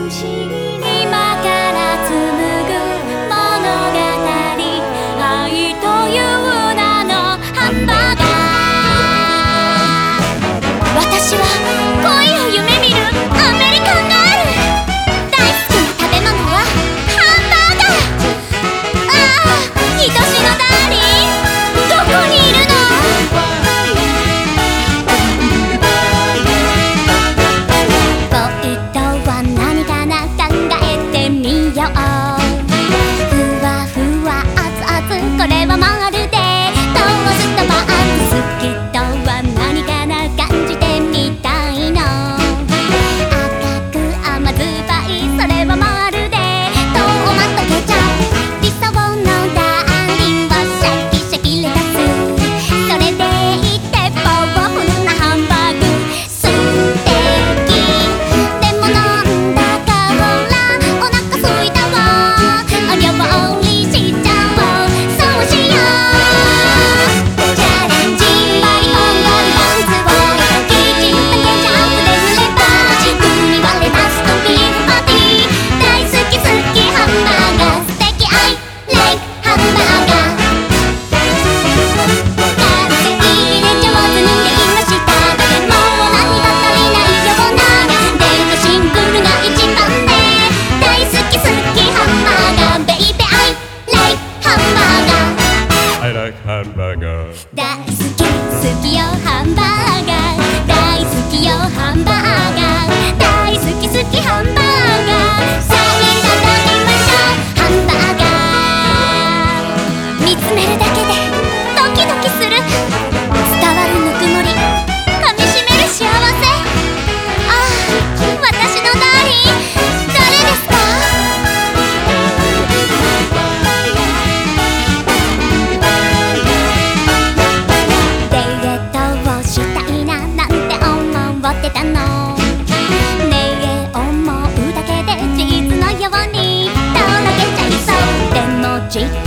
から紡ぐ物語、愛という名のハンバーガー。私は恋を夢見るアメリカンガール。大好きな食べ物はハンバーガー。ああ、愛しのダーリン、どこにいるの？恋とは何かな、考えてみよう。ふわふわ熱々、これはまるでトーストパン。好きとは何かな、感じてみたいの。赤く甘酸っぱい、それはまるでトマトケチャップ。理想のダーリンをシャキシャキレタス、それでいてパワフルなハンバーグ。素敵でもなんだかほらお腹すいたわ、お料理しちゃおう。そうしよう。チャレンジバリオンゴリパンツをキッチンとケチャップで塗れば、軸に割れたストビーフパティ。大好き好きハンバーガー、素敵アイライクハンバーガー。完成で上手にできました。でも何が足りないような、でもシンプルが一番ね。大好き好きハンバーガー、ベイベーアイライクハンバーガー。 I like hamburger. 大好き好きよハンバーガー、大好きよハンバーガー、大好き好きハンバーガー。さあいただきましょう、ハンバーガー。見つめるだけでドキドキする、伝わるぬくもり、噛みしめる幸せ。ああ、私のダーリン、誰ですか？デートをしたいななんて思ってたの。ねえ、思うだけでチーズのようにとろけちゃいそう。でも時